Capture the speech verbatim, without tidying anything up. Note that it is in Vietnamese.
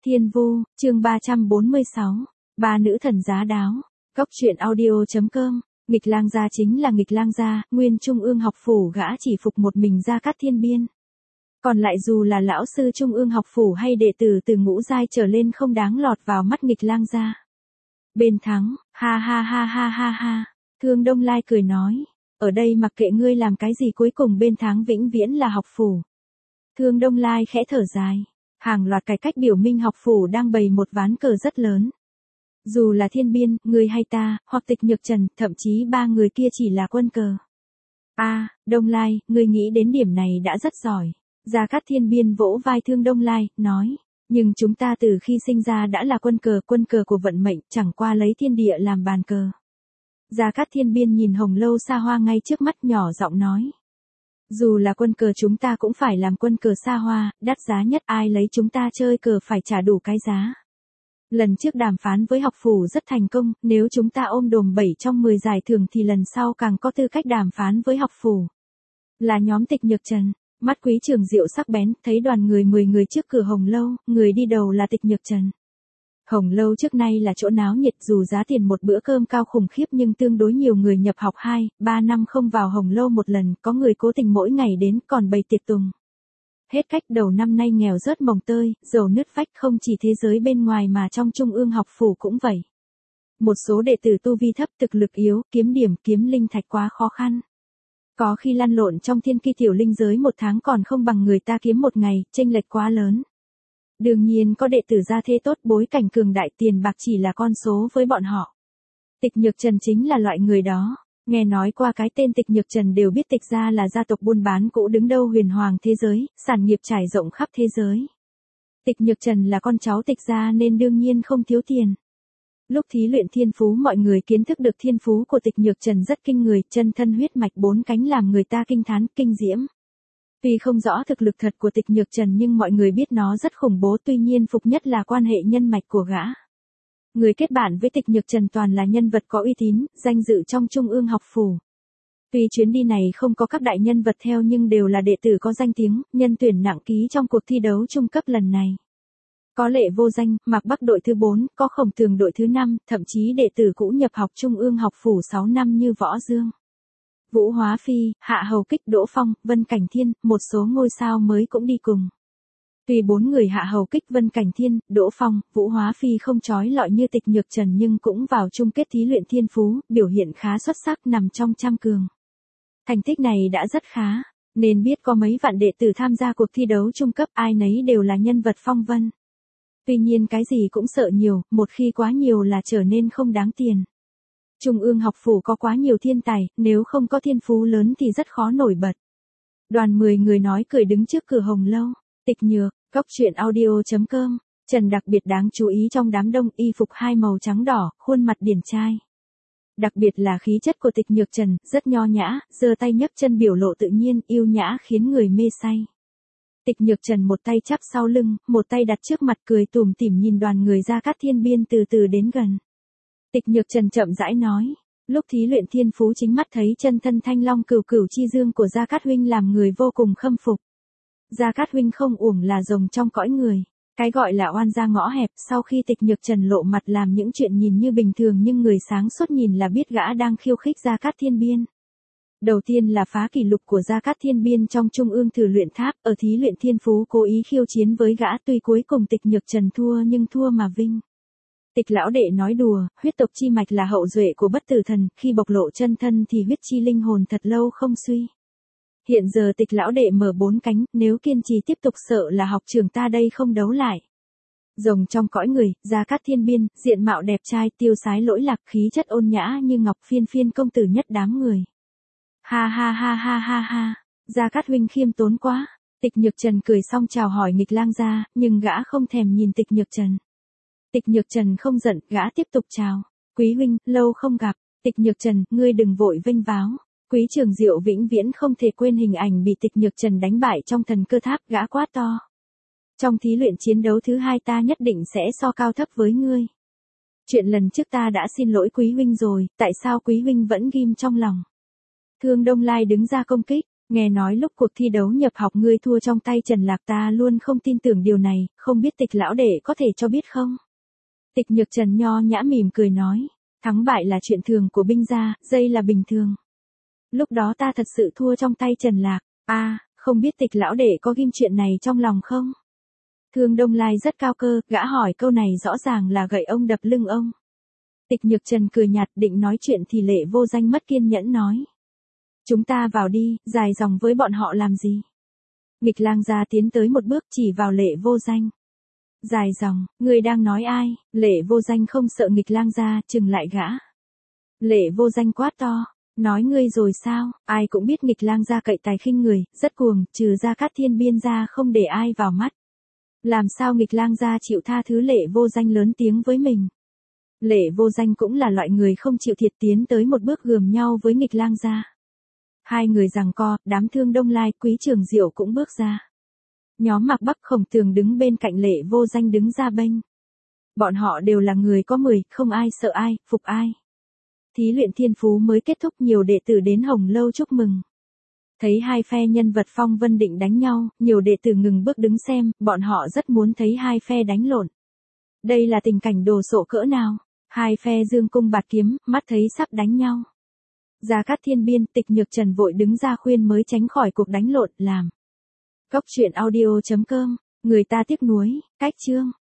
Thiên Vu, chương ba trăm bốn mươi sáu. Ba nữ thần giá đáo. Cốc truyện audio.com. Nghịch Lang gia chính là Nghịch Lang gia, nguyên trung ương học phủ gã chỉ phục một mình Gia Cát Thiên Biên. Còn lại dù là lão sư trung ương học phủ hay đệ tử từ ngũ giai trở lên không đáng lọt vào mắt Nghịch Lang gia. Bên thắng, ha ha ha ha ha ha. Thương Đông Lai cười nói, ở đây mặc kệ ngươi làm cái gì cuối cùng bên thắng vĩnh viễn là học phủ. Thương Đông Lai khẽ thở dài. Hàng loạt cải cách biểu minh học phủ đang bày một ván cờ rất lớn. Dù là Thiên Biên, người hay ta, hoặc Tịch Nhược Trần, thậm chí ba người kia chỉ là quân cờ. A, à, Đông Lai, người nghĩ đến điểm này đã rất giỏi. Gia Cát Thiên Biên vỗ vai Thương Đông Lai, nói, nhưng chúng ta từ khi sinh ra đã là quân cờ, quân cờ của vận mệnh, chẳng qua lấy thiên địa làm bàn cờ. Gia Cát Thiên Biên nhìn hồng lâu xa hoa ngay trước mắt nhỏ giọng nói. Dù là quân cờ chúng ta cũng phải làm quân cờ xa hoa, đắt giá nhất ai lấy chúng ta chơi cờ phải trả đủ cái giá. Lần trước đàm phán với học phủ rất thành công, nếu chúng ta ôm đồm bảy trong mười giải thưởng thì lần sau càng có tư cách đàm phán với học phủ. Là nhóm Tịch Nhược Trần, mắt Quý Trường Diệu sắc bén, thấy đoàn người mười người trước cửa hồng lâu, người đi đầu là Tịch Nhược Trần. Hồng lâu trước nay là chỗ náo nhiệt dù giá tiền một bữa cơm cao khủng khiếp nhưng tương đối nhiều người nhập học hai, ba năm không vào hồng lâu một lần, có người cố tình mỗi ngày đến còn bày tiệc tùng. Hết cách đầu năm nay nghèo rớt mồng tơi, dầu nứt vách không chỉ thế giới bên ngoài mà trong trung ương học phủ cũng vậy. Một số đệ tử tu vi thấp thực lực yếu, kiếm điểm kiếm linh thạch quá khó khăn. Có khi lăn lộn trong thiên ki tiểu linh giới một tháng còn không bằng người ta kiếm một ngày, chênh lệch quá lớn. Đương nhiên có đệ tử gia thế tốt bối cảnh cường đại tiền bạc chỉ là con số với bọn họ. Tịch Nhược Trần chính là loại người đó. Nghe nói qua cái tên Tịch Nhược Trần đều biết Tịch gia là gia tộc buôn bán cũ đứng đâu huyền hoàng thế giới, sản nghiệp trải rộng khắp thế giới. Tịch Nhược Trần là con cháu Tịch gia nên đương nhiên không thiếu tiền. Lúc thí luyện thiên phú mọi người kiến thức được thiên phú của Tịch Nhược Trần rất kinh người, chân thân huyết mạch bốn cánh làm người ta kinh thán, kinh diễm. Tuy không rõ thực lực thật của Tịch Nhược Trần nhưng mọi người biết nó rất khủng bố, tuy nhiên phục nhất là quan hệ nhân mạch của gã. Người kết bạn với Tịch Nhược Trần toàn là nhân vật có uy tín, danh dự trong trung ương học phủ. Tuy chuyến đi này không có các đại nhân vật theo nhưng đều là đệ tử có danh tiếng, nhân tuyển nặng ký trong cuộc thi đấu trung cấp lần này. Có Lệ Vô Danh, Mạc Bắc đội thứ bốn, có Khổng Tường đội thứ năm, thậm chí đệ tử cũ nhập học trung ương học phủ sáu năm như Võ Dương, Vũ Hóa Phi, Hạ Hầu Kích, Đỗ Phong, Vân Cảnh Thiên, một số ngôi sao mới cũng đi cùng. Tuy bốn người Hạ Hầu Kích, Vân Cảnh Thiên, Đỗ Phong, Vũ Hóa Phi không chói lọi như Tịch Nhược Trần nhưng cũng vào chung kết thí luyện thiên phú, biểu hiện khá xuất sắc nằm trong trăm cường. Thành tích này đã rất khá, nên biết có mấy vạn đệ tử tham gia cuộc thi đấu trung cấp ai nấy đều là nhân vật phong vân. Tuy nhiên cái gì cũng sợ nhiều, một khi quá nhiều là trở nên không đáng tiền. Trung ương học phủ có quá nhiều thiên tài, nếu không có thiên phú lớn thì rất khó nổi bật. Đoàn mười người nói cười đứng trước cửa hồng lâu. Tịch Nhược, Cốc truyện audio.com. Trần đặc biệt đáng chú ý trong đám đông, y phục hai màu trắng đỏ, khuôn mặt điển trai. Đặc biệt là khí chất của Tịch Nhược Trần, rất nho nhã, giơ tay nhấc chân biểu lộ tự nhiên, yêu nhã khiến người mê say. Tịch Nhược Trần một tay chắp sau lưng, một tay đặt trước mặt cười tủm tỉm nhìn đoàn người Gia Cát Thiên Biên từ từ đến gần. Tịch Nhược Trần chậm rãi nói, lúc thí luyện thiên phú chính mắt thấy chân thân thanh long cửu cửu chi dương của Gia Cát huynh làm người vô cùng khâm phục. Gia Cát huynh không uổng là rồng trong cõi người. Cái gọi là oan gia ngõ hẹp, sau khi Tịch Nhược Trần lộ mặt làm những chuyện nhìn như bình thường nhưng người sáng suốt nhìn là biết gã đang khiêu khích Gia Cát Thiên Biên. Đầu tiên là phá kỷ lục của Gia Cát Thiên Biên trong trung ương thử luyện tháp, ở thí luyện thiên phú cố ý khiêu chiến với gã, tuy cuối cùng Tịch Nhược Trần thua nhưng thua mà vinh. Tịch lão đệ nói đùa, huyết tộc chi mạch là hậu duệ của bất tử thần, khi bộc lộ chân thân thì huyết chi linh hồn thật lâu không suy. Hiện giờ Tịch lão đệ mở bốn cánh, nếu kiên trì tiếp tục sợ là học trường ta đây không đấu lại. Rồng trong cõi người, Gia Cát Thiên Biên, diện mạo đẹp trai, tiêu sái lỗi lạc, khí chất ôn nhã như ngọc, phiên phiên công tử nhất đám người. Ha ha ha ha ha ha, Gia Cát huynh khiêm tốn quá. Tịch Nhược Trần cười xong chào hỏi Nghịch Lang gia, nhưng gã không thèm nhìn Tịch Nhược Trần. Tịch Nhược Trần không giận, gã tiếp tục chào. Quý huynh, lâu không gặp. Tịch Nhược Trần, ngươi đừng vội vênh váo. Quý Trường Diệu vĩnh viễn không thể quên hình ảnh bị Tịch Nhược Trần đánh bại trong thần cơ tháp, gã quát to. Trong thí luyện chiến đấu thứ hai ta nhất định sẽ so cao thấp với ngươi. Chuyện lần trước ta đã xin lỗi Quý huynh rồi, tại sao Quý huynh vẫn ghim trong lòng? Thương Đông Lai đứng ra công kích, Nghe nói lúc cuộc thi đấu nhập học ngươi thua trong tay Trần Lạc, ta luôn không tin tưởng điều này, không biết Tịch lão đệ có thể cho biết không? Tịch Nhược Trần nho nhã mỉm cười nói, thắng bại là chuyện thường của binh gia, dây là bình thường. Lúc đó ta thật sự thua trong tay Trần Lạc, a à, không biết Tịch lão đệ có ghim chuyện này trong lòng không? Thương Đông Lai rất cao cơ, gã hỏi câu này rõ ràng là gậy ông đập lưng ông. Tịch Nhược Trần cười nhạt định nói chuyện thì Lệ Vô Danh mất kiên nhẫn nói. Chúng ta vào đi, dài dòng với bọn họ làm gì? Nghịch Lang gia tiến tới một bước chỉ vào Lệ Vô Danh. Dài dòng, người đang nói ai? Lệ Vô Danh không sợ Nghịch Lang gia, chừng lại gã. Lệ Vô Danh quát to, nói ngươi rồi sao? Ai cũng biết Nghịch Lang gia cậy tài khinh người, rất cuồng, trừ Gia Cát Thiên Biên gia không để ai vào mắt. Làm sao Nghịch Lang gia chịu tha thứ Lệ Vô Danh lớn tiếng với mình? Lệ Vô Danh cũng là loại người không chịu thiệt, tiến tới một bước gườm nhau với Nghịch Lang gia. Hai người giằng co, đám Thương Đông Lai, Quý Trường Diệu cũng bước ra. Nhóm Mạc Bắc Khổng Tường đứng bên cạnh Lệ Vô Danh đứng ra bênh. Bọn họ đều là người có mười, không ai sợ ai, phục ai. Thí luyện thiên phú mới kết thúc, nhiều đệ tử đến Hồng Lâu chúc mừng. Thấy hai phe nhân vật phong vân định đánh nhau, nhiều đệ tử ngừng bước đứng xem, bọn họ rất muốn thấy hai phe đánh lộn. Đây là tình cảnh đồ sộ cỡ nào? Hai phe dương cung bạt kiếm, mắt thấy sắp đánh nhau. Gia Cát Thiên Biên, Tịch Nhược Trần vội đứng ra khuyên mới tránh khỏi cuộc đánh lộn, làm. Cốc truyện audio chấm com, người ta tiếc nuối, cách chương.